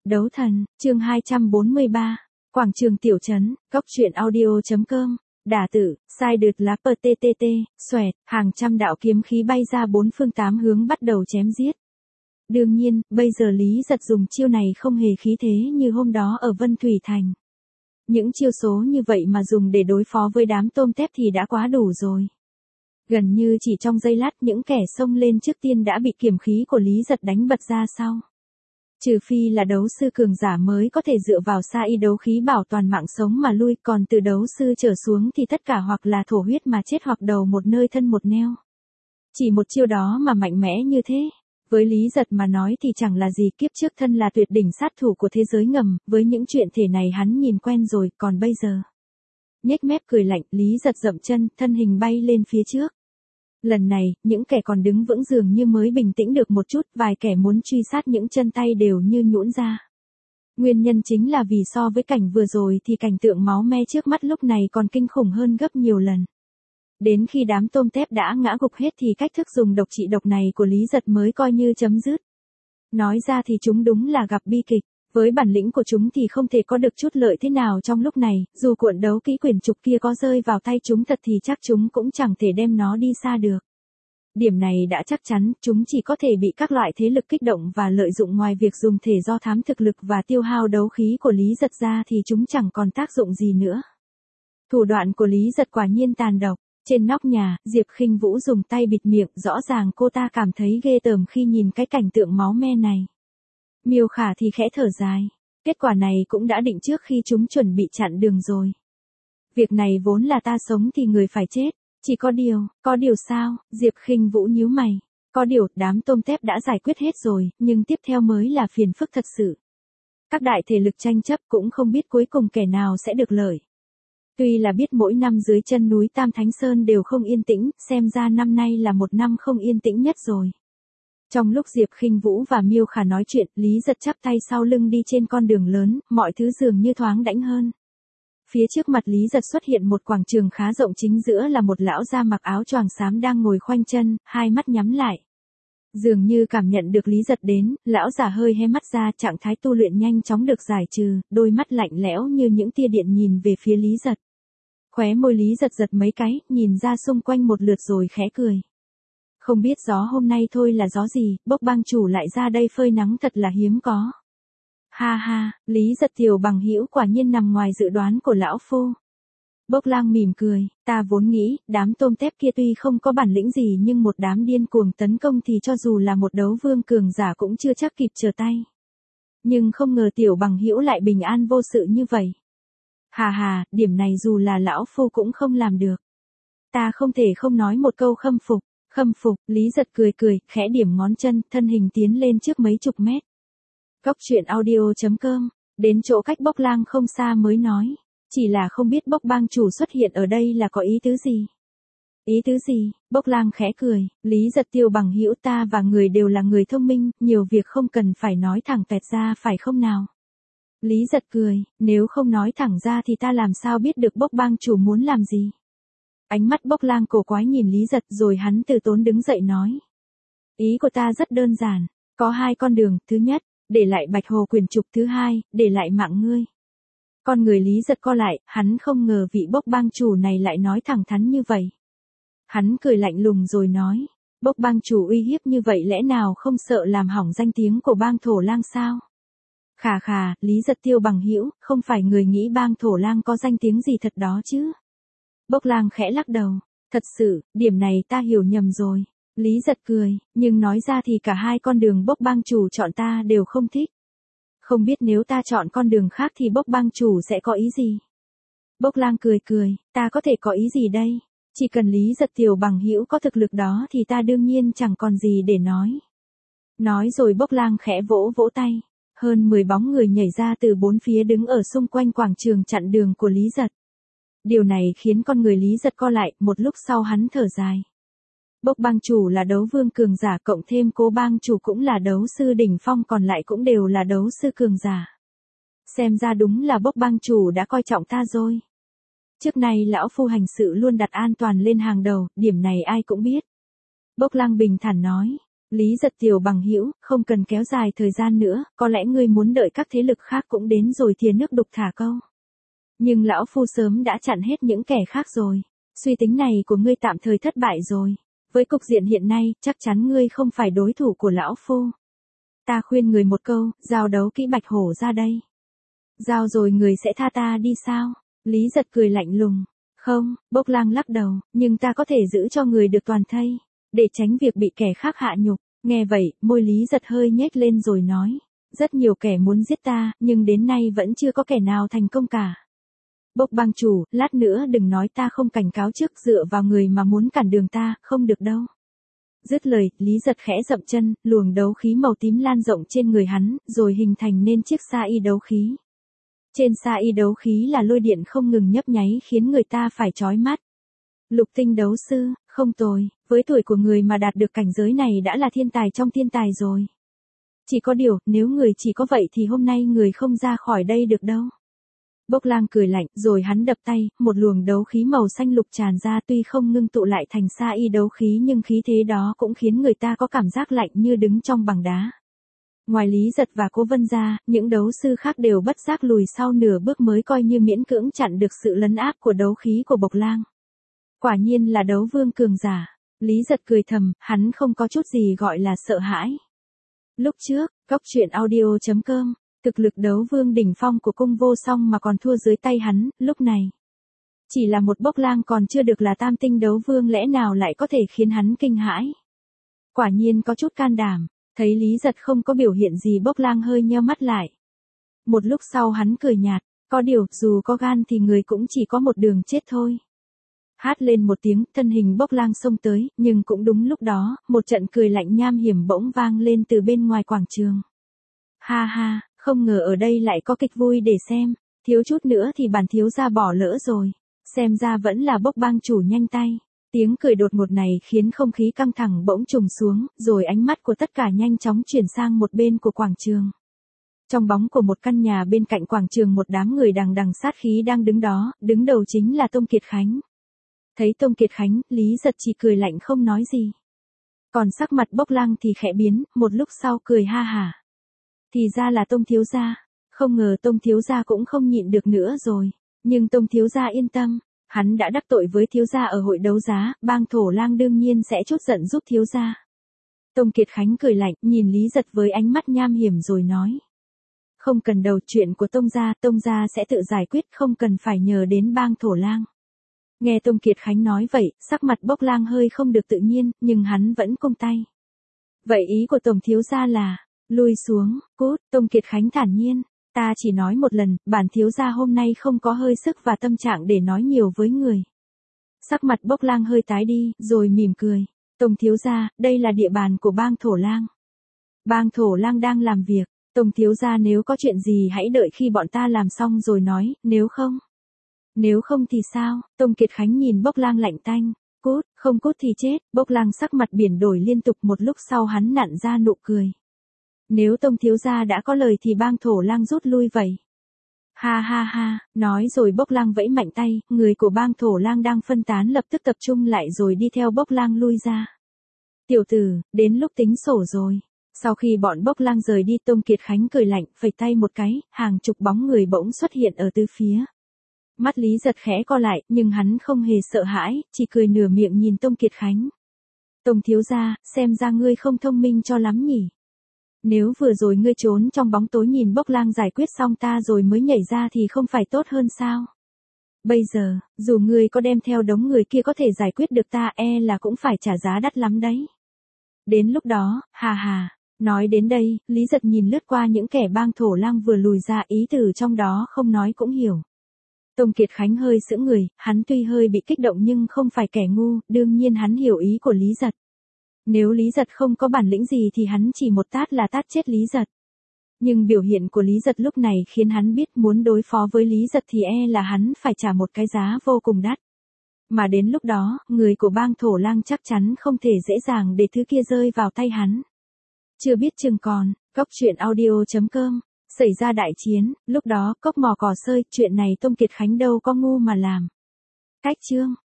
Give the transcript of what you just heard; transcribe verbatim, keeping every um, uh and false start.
Đấu thần, chương hai trăm bốn mươi ba. Quảng trường tiểu trấn, góc truyện audio.com. Đả tử, sai đượt lá ptt, xoẹt, hàng trăm đạo kiếm khí bay ra bốn phương tám hướng bắt đầu chém giết. Đương nhiên, bây giờ Lý Giật dùng chiêu này không hề khí thế như hôm đó ở Vân Thủy Thành. Những chiêu số như vậy mà dùng để đối phó với đám tôm tép thì đã quá đủ rồi. Gần như chỉ trong giây lát những kẻ xông lên trước tiên đã bị kiếm khí của Lý Giật đánh bật ra sau. Trừ phi là đấu sư cường giả mới có thể dựa vào sa y đấu khí bảo toàn mạng sống mà lui, còn từ đấu sư trở xuống thì tất cả hoặc là thổ huyết mà chết hoặc đầu một nơi thân một neo. Chỉ một chiêu đó mà mạnh mẽ như thế. Với Lý Giật mà nói thì chẳng là gì, kiếp trước thân là tuyệt đỉnh sát thủ của thế giới ngầm, với những chuyện thể này hắn nhìn quen rồi, còn bây giờ. Nhếch mép cười lạnh, Lý Giật dậm chân, thân hình bay lên phía trước. Lần này, những kẻ còn đứng vững dường như mới bình tĩnh được một chút, vài kẻ muốn truy sát những chân tay đều như nhũn ra. Nguyên nhân chính là vì so với cảnh vừa rồi thì cảnh tượng máu me trước mắt lúc này còn kinh khủng hơn gấp nhiều lần. Đến khi đám tôm tép đã ngã gục hết thì cách thức dùng độc trị độc này của Lý Giật mới coi như chấm dứt. Nói ra thì chúng đúng là gặp bi kịch. Với bản lĩnh của chúng thì không thể có được chút lợi thế nào trong lúc này, dù cuộn đấu kỹ quyển trục kia có rơi vào tay chúng thật thì chắc chúng cũng chẳng thể đem nó đi xa được. Điểm này đã chắc chắn, chúng chỉ có thể bị các loại thế lực kích động và lợi dụng, ngoài việc dùng thể do thám thực lực và tiêu hao đấu khí của Lý Giật ra thì chúng chẳng còn tác dụng gì nữa. Thủ đoạn của Lý Giật quả nhiên tàn độc. Trên nóc nhà, Diệp Khinh Vũ dùng tay bịt miệng, rõ ràng cô ta cảm thấy ghê tởm khi nhìn cái cảnh tượng máu me này. Miêu Khả thì khẽ thở dài. Kết quả này cũng đã định trước khi chúng chuẩn bị chặn đường rồi. Việc này vốn là ta sống thì người phải chết. Chỉ có điều, có điều sao? Diệp Khinh Vũ nhíu mày. Có điều, đám tôm tép đã giải quyết hết rồi, nhưng tiếp theo mới là phiền phức thật sự. Các đại thể lực tranh chấp cũng không biết cuối cùng kẻ nào sẽ được lợi. Tuy là biết mỗi năm dưới chân núi Tam Thánh Sơn đều không yên tĩnh, xem ra năm nay là một năm không yên tĩnh nhất rồi. Trong lúc Diệp Khinh Vũ và Miêu Khả nói chuyện, Lý Giật chắp tay sau lưng đi trên con đường lớn, mọi thứ dường như thoáng đãng hơn. Phía trước mặt Lý Giật xuất hiện một quảng trường khá rộng, chính giữa là một lão già mặc áo choàng xám đang ngồi khoanh chân, hai mắt nhắm lại. Dường như cảm nhận được Lý Giật đến, lão già hơi hé mắt ra, trạng thái tu luyện nhanh chóng được giải trừ, đôi mắt lạnh lẽo như những tia điện nhìn về phía Lý Giật. Khóe môi Lý Giật giật mấy cái, nhìn ra xung quanh một lượt rồi khẽ cười. Không biết gió hôm nay thôi là gió gì, Bốc Bang chủ lại ra đây phơi nắng thật là hiếm có. Ha ha, Lý Giật tiểu bằng hữu quả nhiên nằm ngoài dự đoán của lão phu. Bốc Lang mỉm cười, ta vốn nghĩ, đám tôm tép kia tuy không có bản lĩnh gì nhưng một đám điên cuồng tấn công thì cho dù là một đấu vương cường giả cũng chưa chắc kịp trở tay. Nhưng không ngờ tiểu bằng hữu lại bình an vô sự như vậy. Hà hà, điểm này dù là lão phu cũng không làm được. Ta không thể không nói một câu khâm phục. Khâm phục, Lý Giật cười cười, khẽ điểm ngón chân, thân hình tiến lên trước mấy chục mét. Góc truyện audio.com, đến chỗ cách Bốc Lang không xa mới nói. Chỉ là không biết Bốc Bang chủ xuất hiện ở đây là có ý tứ gì. Ý tứ gì? Bốc Lang khẽ cười, Lý Giật tiểu bằng hữu, ta và người đều là người thông minh, nhiều việc không cần phải nói thẳng toẹt ra phải không nào? Lý Giật cười, nếu không nói thẳng ra thì ta làm sao biết được Bốc Bang chủ muốn làm gì? Ánh mắt Bốc Lang cổ quái nhìn Lý Giật rồi hắn từ tốn đứng dậy nói. Ý của ta rất đơn giản, có hai con đường, thứ nhất, để lại Bạch Hồ quyền trục, thứ hai, để lại mạng ngươi. Con người Lý Giật co lại, hắn không ngờ vị Bốc Bang chủ này lại nói thẳng thắn như vậy. Hắn cười lạnh lùng rồi nói, Bốc Bang chủ uy hiếp như vậy lẽ nào không sợ làm hỏng danh tiếng của bang Thổ Lang sao? Khà khà, Lý Giật tiêu bằng hữu, không phải người nghĩ bang Thổ Lang có danh tiếng gì thật đó chứ? Bốc Lang khẽ lắc đầu, thật sự, điểm này ta hiểu nhầm rồi. Lý Giật cười, nhưng nói ra thì cả hai con đường Bốc Bang chủ chọn ta đều không thích. Không biết nếu ta chọn con đường khác thì Bốc Bang chủ sẽ có ý gì? Bốc Lang cười cười, ta có thể có ý gì đây? Chỉ cần Lý Giật tiểu bằng hữu có thực lực đó thì ta đương nhiên chẳng còn gì để nói. Nói rồi Bốc Lang khẽ vỗ vỗ tay. Hơn mười bóng người nhảy ra từ bốn phía đứng ở xung quanh quảng trường chặn đường của Lý Giật. Điều này khiến con người Lý Giật co lại, một lúc sau hắn thở dài. Bốc Bang chủ là đấu vương cường giả, cộng thêm Cố Bang chủ cũng là đấu sư đỉnh phong, còn lại cũng đều là đấu sư cường giả. Xem ra đúng là Bốc Bang chủ đã coi trọng ta rồi. Trước nay lão phu hành sự luôn đặt an toàn lên hàng đầu, điểm này ai cũng biết. Bốc Lang bình thản nói, Lý Giật tiểu bằng hữu, không cần kéo dài thời gian nữa, có lẽ ngươi muốn đợi các thế lực khác cũng đến rồi thìa nước đục thả câu. Nhưng lão phu sớm đã chặn hết những kẻ khác rồi. Suy tính này của ngươi tạm thời thất bại rồi. Với cục diện hiện nay, chắc chắn ngươi không phải đối thủ của lão phu. Ta khuyên người một câu, giao đấu kỹ bạch hổ ra đây. Giao rồi người sẽ tha ta đi sao? Lý Giật cười lạnh lùng. Không, Bốc Lang lắc đầu, nhưng ta có thể giữ cho người được toàn thây, để tránh việc bị kẻ khác hạ nhục. Nghe vậy, môi Lý Giật hơi nhếch lên rồi nói. Rất nhiều kẻ muốn giết ta, nhưng đến nay vẫn chưa có kẻ nào thành công cả. Bốc bang chủ, lát nữa đừng nói ta không cảnh cáo trước, dựa vào người mà muốn cản đường ta, không được đâu. Dứt lời, Lý Giật khẽ dậm chân, luồng đấu khí màu tím lan rộng trên người hắn, rồi hình thành nên chiếc sa y đấu khí. Trên sa y đấu khí là lôi điện không ngừng nhấp nháy khiến người ta phải chói mắt. Lục tinh đấu sư, không tồi, với tuổi của người mà đạt được cảnh giới này đã là thiên tài trong thiên tài rồi. Chỉ có điều, nếu người chỉ có vậy thì hôm nay người không ra khỏi đây được đâu. Bốc Lang cười lạnh, rồi hắn đập tay, một luồng đấu khí màu xanh lục tràn ra, tuy không ngưng tụ lại thành sa y đấu khí nhưng khí thế đó cũng khiến người ta có cảm giác lạnh như đứng trong bằng đá. Ngoài Lý Giật và Cố Vân ra, những đấu sư khác đều bất giác lùi sau nửa bước mới coi như miễn cưỡng chặn được sự lấn áp của đấu khí của Bộc Lang. Quả nhiên là đấu vương cường giả. Lý Giật cười thầm, hắn không có chút gì gọi là sợ hãi. Lúc trước, Cốc Truyện Audio chấm com, thực lực đấu vương đỉnh phong của Cung Vô Song mà còn thua dưới tay hắn, lúc này. Chỉ là một Bốc Lang còn chưa được là tam tinh đấu vương, lẽ nào lại có thể khiến hắn kinh hãi. Quả nhiên có chút can đảm. Thấy Lý Giật không có biểu hiện gì, Bốc Lang hơi nheo mắt lại. Một lúc sau hắn cười nhạt, có điều, dù có gan thì người cũng chỉ có một đường chết thôi. Hát lên một tiếng, thân hình Bốc Lang xông tới, nhưng cũng đúng lúc đó, một trận cười lạnh nham hiểm bỗng vang lên từ bên ngoài quảng trường. Ha ha, không ngờ ở đây lại có kịch vui để xem, thiếu chút nữa thì bản thiếu gia bỏ lỡ rồi, xem ra vẫn là Bốc bang chủ nhanh tay. Tiếng cười đột ngột này khiến không khí căng thẳng bỗng trùng xuống, rồi ánh mắt của tất cả nhanh chóng chuyển sang một bên của quảng trường. Trong bóng của một căn nhà bên cạnh quảng trường, một đám người đằng đằng sát khí đang đứng đó, đứng đầu chính là Tông Kiệt Khánh. Thấy Tông Kiệt Khánh, Lý Giật chỉ cười lạnh không nói gì. Còn sắc mặt Bốc Lang thì khẽ biến, một lúc sau cười ha hả. Thì ra là Tông thiếu gia, không ngờ Tông thiếu gia cũng không nhịn được nữa rồi, nhưng Tông thiếu gia yên tâm. Hắn đã đắc tội với thiếu gia ở hội đấu giá, bang Thổ Lang đương nhiên sẽ trút giận giúp thiếu gia. Tông Kiệt Khánh cười lạnh, nhìn Lý Giật với ánh mắt nham hiểm rồi nói. Không cần đầu, chuyện của Tông gia, Tông gia sẽ tự giải quyết, không cần phải nhờ đến bang Thổ Lang. Nghe Tông Kiệt Khánh nói vậy, sắc mặt Bốc Lang hơi không được tự nhiên, nhưng hắn vẫn cung tay. Vậy ý của Tổng thiếu gia là, lui xuống, cút. Tông Kiệt Khánh thản nhiên. Ta chỉ nói một lần, bản thiếu gia hôm nay không có hơi sức và tâm trạng để nói nhiều với người. Sắc mặt Bốc Lang hơi tái đi, rồi mỉm cười. Tông thiếu gia, đây là địa bàn của bang Thổ Lang. Bang Thổ Lang đang làm việc. Tông thiếu gia nếu có chuyện gì hãy đợi khi bọn ta làm xong rồi nói, nếu không. Nếu không thì sao? Tông Kiệt Khánh nhìn Bốc Lang lạnh tanh. Cút, không cút thì chết. Bốc Lang sắc mặt biển đổi liên tục, một lúc sau hắn nặn ra nụ cười. Nếu Tông thiếu gia đã có lời thì bang Thổ Lang rút lui vậy. Ha ha ha, nói rồi Bốc Lang vẫy mạnh tay, người của bang Thổ Lang đang phân tán lập tức tập trung lại rồi đi theo Bốc Lang lui ra. Tiểu tử, đến lúc tính sổ rồi. Sau khi bọn Bốc Lang rời đi, Tông Kiệt Khánh cười lạnh, phẩy tay một cái, hàng chục bóng người bỗng xuất hiện ở tứ phía. Mắt Lý Giật khẽ co lại, nhưng hắn không hề sợ hãi, chỉ cười nửa miệng nhìn Tông Kiệt Khánh. Tông thiếu gia, xem ra ngươi không thông minh cho lắm nhỉ. Nếu vừa rồi ngươi trốn trong bóng tối nhìn Bốc Lang giải quyết xong ta rồi mới nhảy ra thì không phải tốt hơn sao? Bây giờ, dù ngươi có đem theo đống người kia có thể giải quyết được ta, e là cũng phải trả giá đắt lắm đấy. Đến lúc đó, hà hà. Nói đến đây, Lý Giật nhìn lướt qua những kẻ bang Thổ Lang vừa lùi ra, ý từ trong đó không nói cũng hiểu. Tông Kiệt Khánh hơi sững người, hắn tuy hơi bị kích động nhưng không phải kẻ ngu, đương nhiên hắn hiểu ý của Lý Giật. Nếu Lý Giật không có bản lĩnh gì thì hắn chỉ một tát là tát chết Lý Giật. Nhưng biểu hiện của Lý Giật lúc này khiến hắn biết muốn đối phó với Lý Giật thì e là hắn phải trả một cái giá vô cùng đắt. Mà đến lúc đó, người của bang Thổ Lang chắc chắn không thể dễ dàng để thứ kia rơi vào tay hắn. Chưa biết chừng còn, Cốc Truyện Audio chấm com, xảy ra đại chiến, lúc đó cốc mò cỏ sơi, chuyện này Tông Kiệt Khánh đâu có ngu mà làm. Cách chương